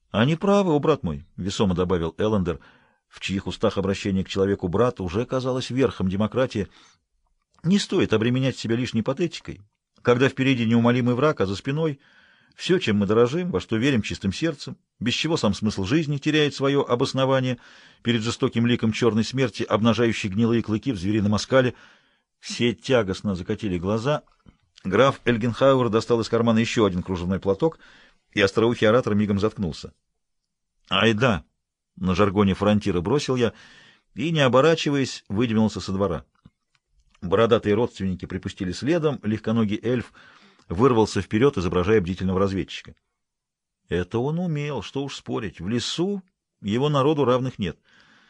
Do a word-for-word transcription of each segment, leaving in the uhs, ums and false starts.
Они правы, о брат мой, — весомо добавил Эллендер, в чьих устах обращение к человеку брат уже казалось верхом демократии. Не стоит обременять себя лишней патетикой, когда впереди неумолимый враг, а за спиной все, чем мы дорожим, во что верим чистым сердцем, без чего сам смысл жизни теряет свое обоснование перед жестоким ликом черной смерти, обнажающей гнилые клыки в зверином оскале. Все тягостно закатили глаза. Граф Эльгенхауэр достал из кармана еще один кружевной платок, и остроухий оратор мигом заткнулся. «Ай да!» — на жаргоне фронтира бросил я, и, не оборачиваясь, выдвинулся со двора. Бородатые родственники припустили следом, легконогий эльф вырвался вперед, изображая бдительного разведчика. Это он умел, что уж спорить. В лесу его народу равных нет.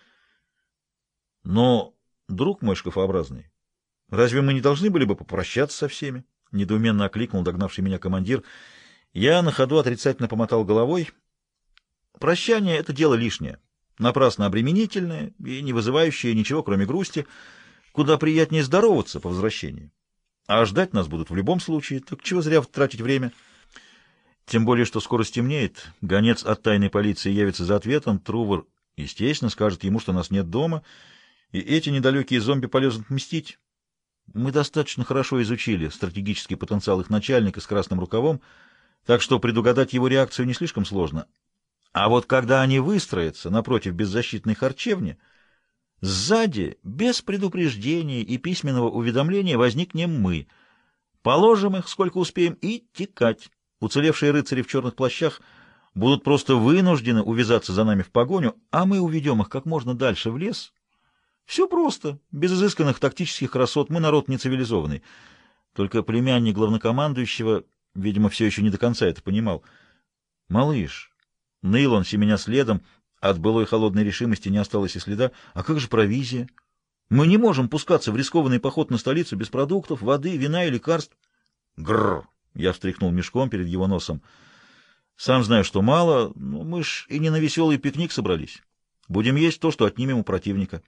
Но, друг мой шкафообразный, разве мы не должны были бы попрощаться со всеми? Недоуменно окликнул догнавший меня командир. Я на ходу отрицательно помотал головой. Прощание — это дело лишнее, напрасно обременительное и не вызывающее ничего, кроме грусти. Куда приятнее здороваться по возвращении. А ждать нас будут в любом случае, так чего зря тратить время? Тем более, что скоро стемнеет, гонец от тайной полиции явится за ответом, Трувор, естественно, скажет ему, что нас нет дома, и эти недалекие зомби полезут мстить. Мы достаточно хорошо изучили стратегический потенциал их начальника с красным рукавом, так что предугадать его реакцию не слишком сложно. А вот когда они выстроятся напротив беззащитной харчевни, сзади, без предупреждения и письменного уведомления, возникнем мы. Положим их, сколько успеем, и текать. Уцелевшие рыцари в черных плащах будут просто вынуждены увязаться за нами в погоню, а мы уведем их как можно дальше в лес. Все просто, без изысканных тактических красот, мы народ нецивилизованный. Только племянник главнокомандующего, видимо, все еще не до конца это понимал. «Малыш», — ныл он семеня следом, от былой холодной решимости не осталось и следа. «А как же провизия? Мы не можем пускаться в рискованный поход на столицу без продуктов, воды, вина и лекарств». «Грррр!» — я встряхнул мешком перед его носом. «Сам знаю, что мало, но мы ж и не на веселый пикник собрались. Будем есть то, что отнимем у противника».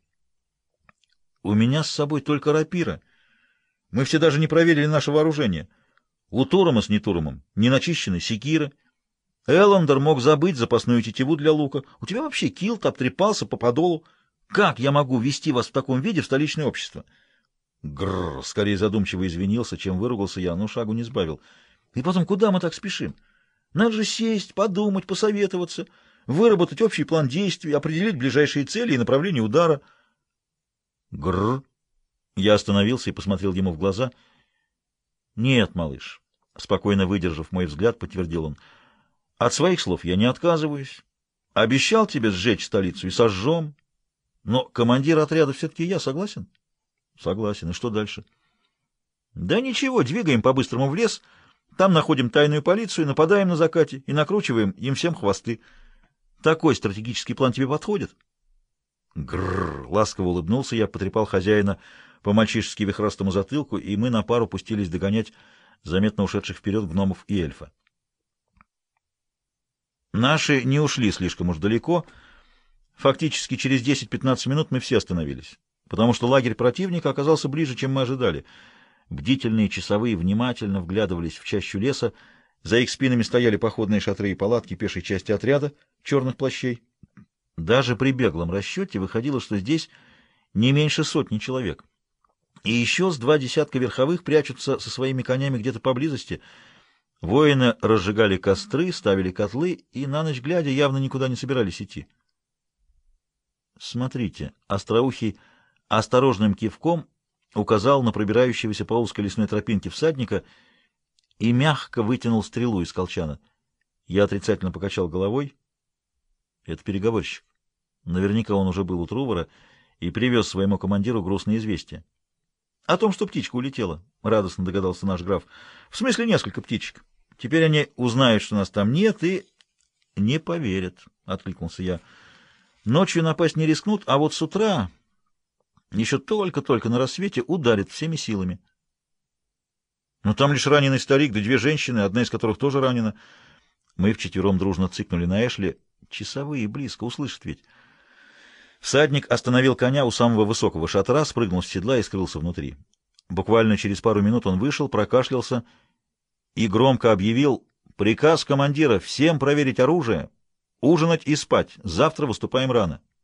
«У меня с собой только рапира. Мы все даже не проверили наше вооружение. У Турома с Нетуромом не начищены секиры. Эллендер мог забыть запасную тетиву для лука. У тебя вообще килт обтрепался по подолу. Как я могу вести вас в таком виде в столичное общество?» Грррр, скорее задумчиво извинился, чем выругался я, но шагу не сбавил. «И потом, куда мы так спешим? Надо же сесть, подумать, посоветоваться, выработать общий план действий, определить ближайшие цели и направление удара». Грррр. Я остановился и посмотрел ему в глаза. «Нет, малыш», — спокойно выдержав мой взгляд, подтвердил он, — «от своих слов я не отказываюсь. Обещал тебе сжечь столицу и сожжем. Но командир отряда все-таки я, согласен?» «Согласен. И что дальше?» «Да ничего, двигаем по-быстрому в лес, там находим тайную полицию, нападаем на закате и накручиваем им всем хвосты. Такой стратегический план тебе подходит?» Грррр, ласково улыбнулся я, потрепал хозяина по мальчишески вихрастому затылку, и мы на пару пустились догонять заметно ушедших вперед гномов и эльфа. Наши не ушли слишком уж далеко. Фактически через десять-пятнадцать минут мы все остановились, потому что лагерь противника оказался ближе, чем мы ожидали. Бдительные часовые внимательно вглядывались в чащу леса, за их спинами стояли походные шатры и палатки пешей части отряда черных плащей. Даже при беглом расчете выходило, что здесь не меньше сотни человек. И еще с два десятка верховых прячутся со своими конями где-то поблизости. Воины разжигали костры, ставили котлы и, на ночь глядя, явно никуда не собирались идти. «Смотрите», — остроухий осторожным кивком указал на пробирающегося по узкой лесной тропинке всадника и мягко вытянул стрелу из колчана. Я отрицательно покачал головой. Это переговорщик. Наверняка он уже был у Трувора и привез своему командиру грустное известие. — О том, что птичка улетела, — радостно догадался наш граф. — В смысле, несколько птичек. Теперь они узнают, что нас там нет, и... — Не поверят, — откликнулся я. — Ночью напасть не рискнут, а вот с утра, еще только-только на рассвете, ударят всеми силами. — Но там лишь раненый старик, да две женщины, одна из которых тоже ранена. Мы вчетвером дружно цыкнули на Эшли. Часовые близко, услышат ведь. Всадник остановил коня у самого высокого шатра, спрыгнул с седла и скрылся внутри. Буквально через пару минут он вышел, прокашлялся и громко объявил: «Приказ командира всем проверить оружие. Ужинать и спать. Завтра выступаем рано.